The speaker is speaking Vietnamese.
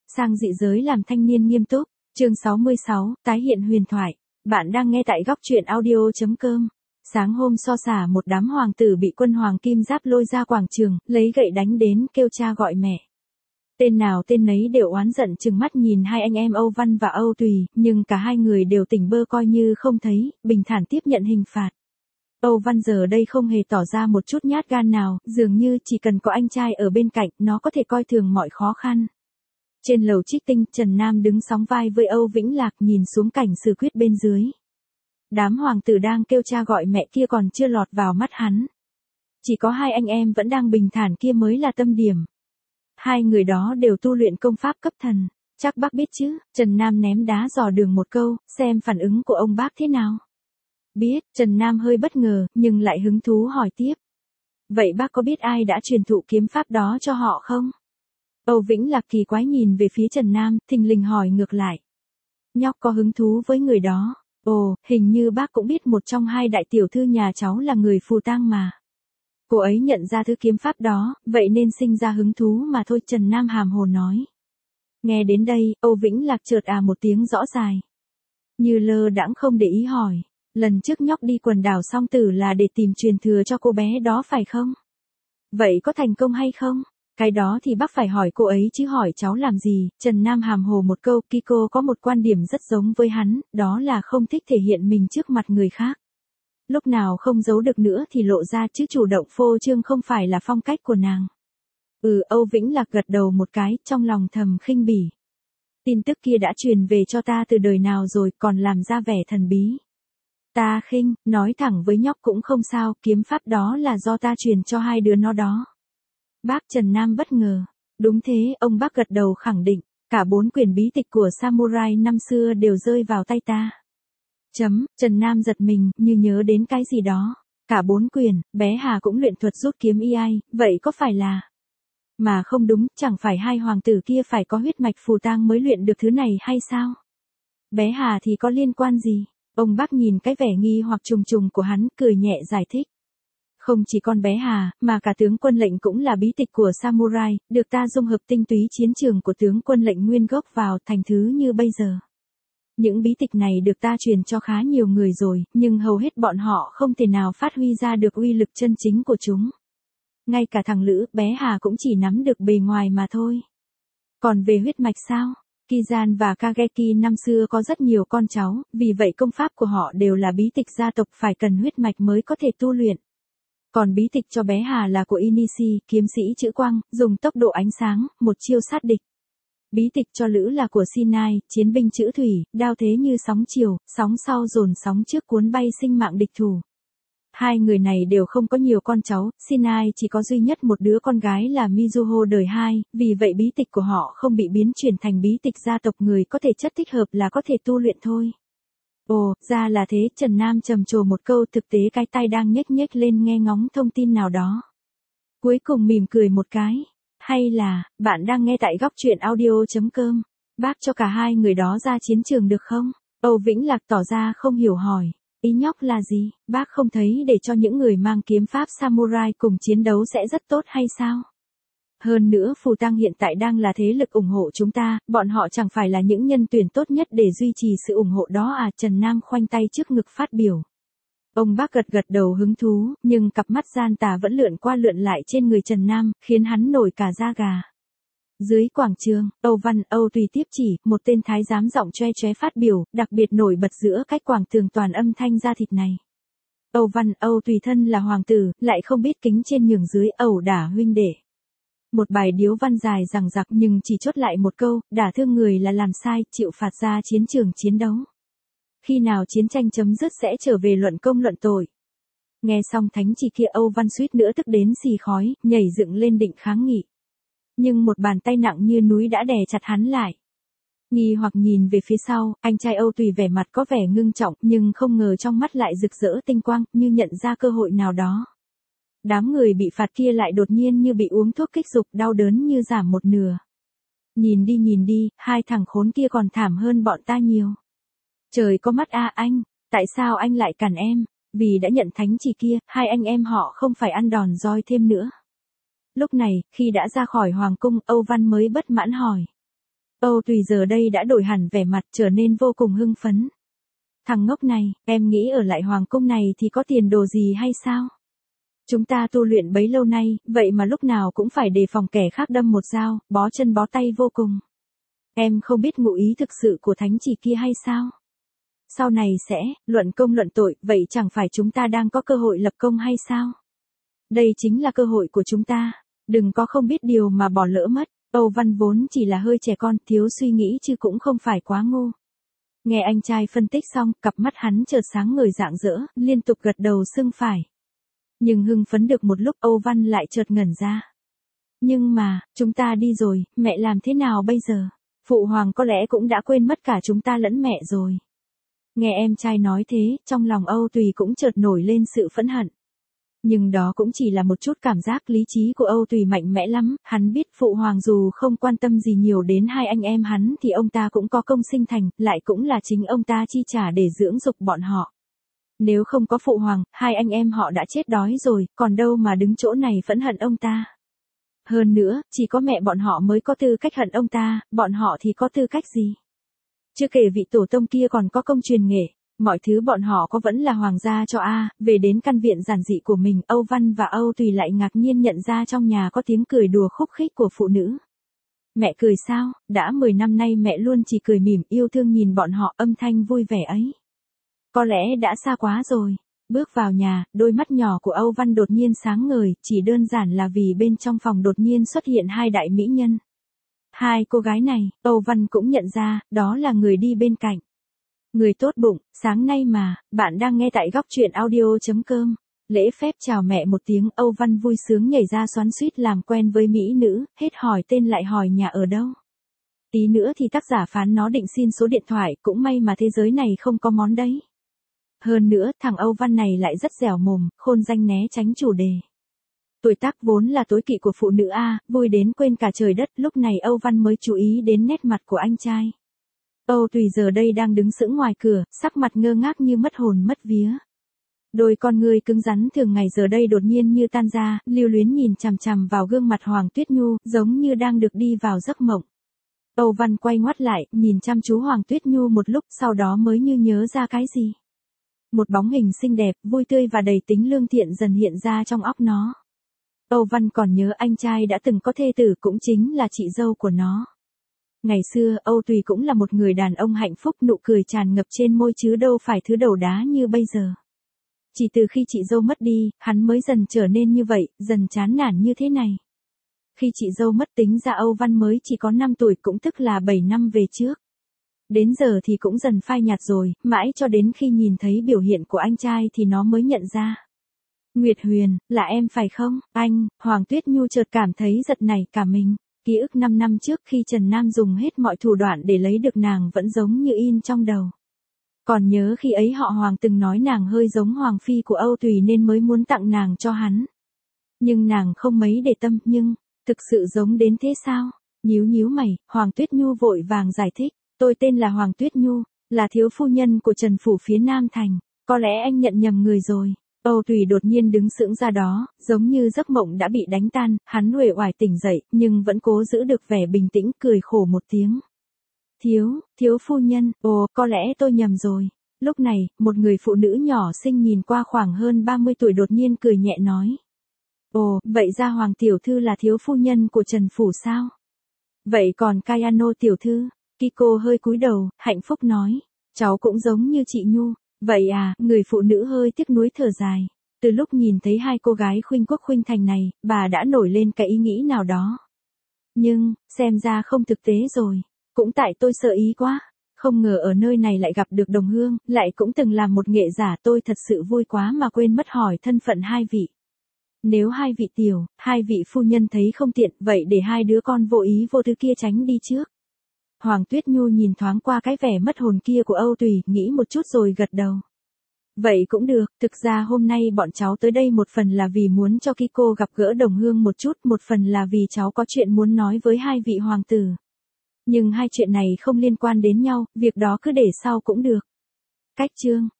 Sang dị giới làm thanh niên nghiêm túc, chương 66, tái hiện huyền thoại. Bạn đang nghe tại góc truyện audio.com. Sáng hôm so xả một đám hoàng tử bị quân hoàng kim giáp lôi ra quảng trường, lấy gậy đánh đến kêu cha gọi mẹ. Tên nào tên nấy đều oán giận chừng mắt nhìn hai anh em Âu Văn và Âu Tùy, nhưng cả hai người đều tỉnh bơ coi như không thấy, bình thản tiếp nhận hình phạt. Âu Văn giờ đây không hề tỏ ra một chút nhát gan nào, dường như chỉ cần có anh trai ở bên cạnh, nó có thể coi thường mọi khó khăn. Trên lầu Trích Tinh, Trần Nam đứng sóng vai với Âu Vĩnh Lạc nhìn xuống cảnh xử quyết bên dưới. Đám hoàng tử đang kêu cha gọi mẹ kia còn chưa lọt vào mắt hắn. Chỉ có hai anh em vẫn đang bình thản kia mới là tâm điểm. Hai người đó đều tu luyện công pháp cấp thần, chắc bác biết chứ, Trần Nam ném đá dò đường một câu, xem phản ứng của ông bác thế nào. Biết, Trần Nam hơi bất ngờ, nhưng lại hứng thú hỏi tiếp. Vậy bác có biết ai đã truyền thụ kiếm pháp đó cho họ không? Âu Vĩnh Lạc kỳ quái nhìn về phía Trần Nam, thình lình hỏi ngược lại. Nhóc có hứng thú với người đó. Ồ, hình như bác cũng biết một trong hai đại tiểu thư nhà cháu là người Phù Tang mà. Cô ấy nhận ra thứ kiếm pháp đó, vậy nên sinh ra hứng thú mà thôi, Trần Nam hàm hồ nói. Nghe đến đây, Âu Vĩnh Lạc chợt một tiếng rõ dài. Như lơ đãng không để ý hỏi. Lần trước nhóc đi quần đảo Song Tử là để tìm truyền thừa cho cô bé đó phải không? Vậy có thành công hay không? Cái đó thì bác phải hỏi cô ấy chứ hỏi cháu làm gì, Trần Nam hàm hồ một câu. Kiko có một quan điểm rất giống với hắn, đó là không thích thể hiện mình trước mặt người khác. Lúc nào không giấu được nữa thì lộ ra chứ chủ động phô trương không phải là phong cách của nàng. Âu Vĩnh Lạc gật đầu một cái, trong lòng thầm khinh bỉ. Tin tức kia đã truyền về cho ta từ đời nào rồi, còn làm ra vẻ thần bí. Ta khinh, nói thẳng với nhóc cũng không sao, kiếm pháp đó là do ta truyền cho hai đứa nó đó. Bác Trần Nam bất ngờ. Đúng thế, ông bác gật đầu khẳng định, cả 4 quyển bí tịch của samurai năm xưa đều rơi vào tay ta. Trần Nam giật mình, như nhớ đến cái gì đó. Cả 4 quyển, bé Hà cũng luyện thuật rút kiếm y, vậy có phải là... Mà không đúng, chẳng phải hai hoàng tử kia phải có huyết mạch Phù Tang mới luyện được thứ này hay sao? Bé Hà thì có liên quan gì? Ông bác nhìn cái vẻ nghi hoặc trùng trùng của hắn, cười nhẹ giải thích. Không chỉ con bé Hà, mà cả tướng quân lệnh cũng là bí tịch của samurai, được ta dung hợp tinh túy chiến trường của tướng quân lệnh nguyên gốc vào thành thứ như bây giờ. Những bí tịch này được ta truyền cho khá nhiều người rồi, nhưng hầu hết bọn họ không thể nào phát huy ra được uy lực chân chính của chúng. Ngay cả thằng Lữ, bé Hà cũng chỉ nắm được bề ngoài mà thôi. Còn về huyết mạch sao? Kizan và Kageki năm xưa có rất nhiều con cháu, vì vậy công pháp của họ đều là bí tịch gia tộc phải cần huyết mạch mới có thể tu luyện. Còn bí tịch cho bé Hà là của Inishi, kiếm sĩ chữ quang, dùng tốc độ ánh sáng, một chiêu sát địch. Bí tịch cho Lữ là của Sinai, chiến binh chữ thủy, đao thế như sóng chiều, sóng sau dồn sóng trước cuốn bay sinh mạng địch thủ. Hai người này đều không có nhiều con cháu, Sinai chỉ có duy nhất một đứa con gái là Mizuho đời 2, vì vậy bí tịch của họ không bị biến chuyển thành bí tịch gia tộc, người có thể chất thích hợp là có thể tu luyện thôi. Ồ, ra là thế, Trần Nam trầm trồ một câu, thực tế cái tay đang nhếch nhếch lên nghe ngóng thông tin nào đó. Cuối cùng mỉm cười một cái. Hay là, bạn đang nghe tại góc truyện audio.com. Bác cho cả hai người đó ra chiến trường được không? Âu Vĩnh Lạc tỏ ra không hiểu hỏi. Ý nhóc là gì? Bác không thấy để cho những người mang kiếm pháp samurai cùng chiến đấu sẽ rất tốt hay sao? Hơn nữa Phù Tang hiện tại đang là thế lực ủng hộ chúng ta, bọn họ chẳng phải là những nhân tuyển tốt nhất để duy trì sự ủng hộ đó à? Trần Nam khoanh tay trước ngực phát biểu. Ông bác gật đầu hứng thú, nhưng cặp mắt gian tà vẫn lượn qua lượn lại trên người Trần Nam, khiến hắn nổi cả da gà. Dưới quảng trường, Âu Văn, Âu Tùy tiếp chỉ, một tên thái giám giọng choe choé phát biểu, đặc biệt nổi bật giữa cách quảng trường toàn âm thanh da thịt này. Âu Văn, Âu Tùy thân là hoàng tử, lại không biết kính trên nhường dưới, ẩu đả huynh đệ. Một bài điếu văn dài dằng dặc nhưng chỉ chốt lại một câu, đả thương người là làm sai, chịu phạt ra chiến trường chiến đấu. Khi nào chiến tranh chấm dứt sẽ trở về luận công luận tội. Nghe xong thánh chỉ kia, Âu Văn suýt nữa tức đến xì khói, nhảy dựng lên định kháng nghị. Nhưng một bàn tay nặng như núi đã đè chặt hắn lại. Nghi hoặc nhìn về phía sau, anh trai Âu Tùy vẻ mặt có vẻ ngưng trọng, nhưng không ngờ trong mắt lại rực rỡ tinh quang, như nhận ra cơ hội nào đó. Đám người bị phạt kia lại đột nhiên như bị uống thuốc kích dục, đau đớn như giảm một nửa. Nhìn đi, hai thằng khốn kia còn thảm hơn bọn ta nhiều. Trời có mắt a anh, tại sao anh lại cản em? Vì đã nhận thánh chỉ kia, hai anh em họ không phải ăn đòn roi thêm nữa. Lúc này, khi đã ra khỏi hoàng cung, Âu Văn mới bất mãn hỏi. Âu Tùy giờ đây đã đổi hẳn vẻ mặt, trở nên vô cùng hưng phấn. Thằng ngốc này, em nghĩ ở lại hoàng cung này thì có tiền đồ gì hay sao? Chúng ta tu luyện bấy lâu nay, vậy mà lúc nào cũng phải đề phòng kẻ khác đâm một dao, bó chân bó tay vô cùng. Em không biết ngụ ý thực sự của thánh chỉ kia hay sao? Sau này sẽ, luận công luận tội, vậy chẳng phải chúng ta đang có cơ hội lập công hay sao? Đây chính là cơ hội của chúng ta, đừng có không biết điều mà bỏ lỡ mất. Âu Văn vốn chỉ là hơi trẻ con, thiếu suy nghĩ chứ cũng không phải quá ngu. Nghe anh trai phân tích xong, cặp mắt hắn chợt sáng ngời rạng rỡ, liên tục gật đầu xưng phải. Nhưng hưng phấn được một lúc Âu Văn lại chợt ngẩn ra. Nhưng mà, chúng ta đi rồi, mẹ làm thế nào bây giờ? Phụ hoàng có lẽ cũng đã quên mất cả chúng ta lẫn mẹ rồi. Nghe em trai nói thế, trong lòng Âu Tùy cũng chợt nổi lên sự phẫn hận. Nhưng đó cũng chỉ là một chút cảm giác, lý trí của Âu Tùy mạnh mẽ lắm, hắn biết phụ hoàng dù không quan tâm gì nhiều đến hai anh em hắn thì ông ta cũng có công sinh thành, lại cũng là chính ông ta chi trả để dưỡng dục bọn họ. Nếu không có phụ hoàng, hai anh em họ đã chết đói rồi, còn đâu mà đứng chỗ này phẫn hận ông ta. Hơn nữa, chỉ có mẹ bọn họ mới có tư cách hận ông ta, bọn họ thì có tư cách gì? Chưa kể vị tổ tông kia còn có công truyền nghệ, mọi thứ bọn họ có vẫn là hoàng gia cho về đến căn viện giản dị của mình, Âu Văn và Âu Tùy lại ngạc nhiên nhận ra trong nhà có tiếng cười đùa khúc khích của phụ nữ. Mẹ cười sao? Đã 10 năm nay mẹ luôn chỉ cười mỉm yêu thương nhìn bọn họ, âm thanh vui vẻ ấy. Có lẽ đã xa quá rồi. Bước vào nhà, đôi mắt nhỏ của Âu Văn đột nhiên sáng ngời, chỉ đơn giản là vì bên trong phòng đột nhiên xuất hiện hai đại mỹ nhân. Hai cô gái này, Âu Văn cũng nhận ra, đó là người đi bên cạnh. Người tốt bụng, sáng nay mà, bạn đang nghe tại góc truyện audio.com. Lễ phép chào mẹ một tiếng, Âu Văn vui sướng nhảy ra xoắn xuýt làm quen với mỹ nữ, hết hỏi tên lại hỏi nhà ở đâu. Tí nữa thì tác giả phán nó định xin số điện thoại, cũng may mà thế giới này không có món đấy. Hơn nữa, thằng Âu Văn này lại rất dẻo mồm, khôn danh né tránh chủ đề. Tuổi tác vốn là tối kỵ của phụ nữ vui đến quên cả trời đất, lúc này Âu Văn mới chú ý đến nét mặt của anh trai. Âu Tùy giờ đây đang đứng sững ngoài cửa, sắc mặt ngơ ngác như mất hồn mất vía. Đôi con người cứng rắn thường ngày giờ đây đột nhiên như tan ra, lưu luyến nhìn chằm chằm vào gương mặt Hoàng Tuyết Nhu, giống như đang được đi vào giấc mộng. Âu Văn quay ngoắt lại, nhìn chăm chú Hoàng Tuyết Nhu một lúc, sau đó mới như nhớ ra cái gì. Một bóng hình xinh đẹp, vui tươi và đầy tính lương thiện dần hiện ra trong óc nó. Âu Văn còn nhớ anh trai đã từng có thê tử, cũng chính là chị dâu của nó. Ngày xưa, Âu Tùy cũng là một người đàn ông hạnh phúc, nụ cười tràn ngập trên môi chứ đâu phải thứ đầu đá như bây giờ. Chỉ từ khi chị dâu mất đi, hắn mới dần trở nên như vậy, dần chán nản như thế này. Khi chị dâu mất tính ra Âu Văn mới chỉ có 5 tuổi, cũng tức là 7 năm về trước. Đến giờ thì cũng dần phai nhạt rồi, mãi cho đến khi nhìn thấy biểu hiện của anh trai thì nó mới nhận ra. Nguyệt Huyền, là em phải không? Anh, Hoàng Tuyết Nhu chợt cảm thấy giật nảy cả mình. Ký ức 5 năm trước khi Trần Nam dùng hết mọi thủ đoạn để lấy được nàng vẫn giống như in trong đầu. Còn nhớ khi ấy họ Hoàng từng nói nàng hơi giống Hoàng Phi của Âu Tùy nên mới muốn tặng nàng cho hắn. Nhưng nàng không mấy để tâm, nhưng, thực sự giống đến thế sao? Nhíu nhíu mày, Hoàng Tuyết Nhu vội vàng giải thích. Tôi tên là Hoàng Tuyết Nhu, là thiếu phu nhân của Trần Phủ phía Nam Thành. Có lẽ anh nhận nhầm người rồi. Âu Tùy đột nhiên đứng sững ra đó, giống như giấc mộng đã bị đánh tan, hắn uể oải tỉnh dậy, nhưng vẫn cố giữ được vẻ bình tĩnh, cười khổ một tiếng. Thiếu phu nhân, có lẽ tôi nhầm rồi. Lúc này, một người phụ nữ nhỏ xinh nhìn qua khoảng hơn 30 tuổi đột nhiên cười nhẹ nói. Vậy ra Hoàng tiểu thư là thiếu phu nhân của Trần Phủ sao? Vậy còn Kayano tiểu thư? Kiko hơi cúi đầu, hạnh phúc nói. Cháu cũng giống như chị Nhu. Vậy người phụ nữ hơi tiếc nuối thở dài. Từ lúc nhìn thấy hai cô gái khuynh quốc khuynh thành này, bà đã nổi lên cái ý nghĩ nào đó. Nhưng, xem ra không thực tế rồi. Cũng tại tôi sợ ý quá. Không ngờ ở nơi này lại gặp được đồng hương, lại cũng từng làm một nghệ giả, tôi thật sự vui quá mà quên mất hỏi thân phận hai vị. Nếu hai vị tiểu, hai vị phu nhân thấy không tiện, vậy để hai đứa con vô ý vô tư kia tránh đi trước. Hoàng Tuyết Nhu nhìn thoáng qua cái vẻ mất hồn kia của Âu Tùy, nghĩ một chút rồi gật đầu. Vậy cũng được, thực ra hôm nay bọn cháu tới đây một phần là vì muốn cho Kiko gặp gỡ đồng hương một chút, một phần là vì cháu có chuyện muốn nói với hai vị hoàng tử. Nhưng hai chuyện này không liên quan đến nhau, việc đó cứ để sau cũng được. Cách chương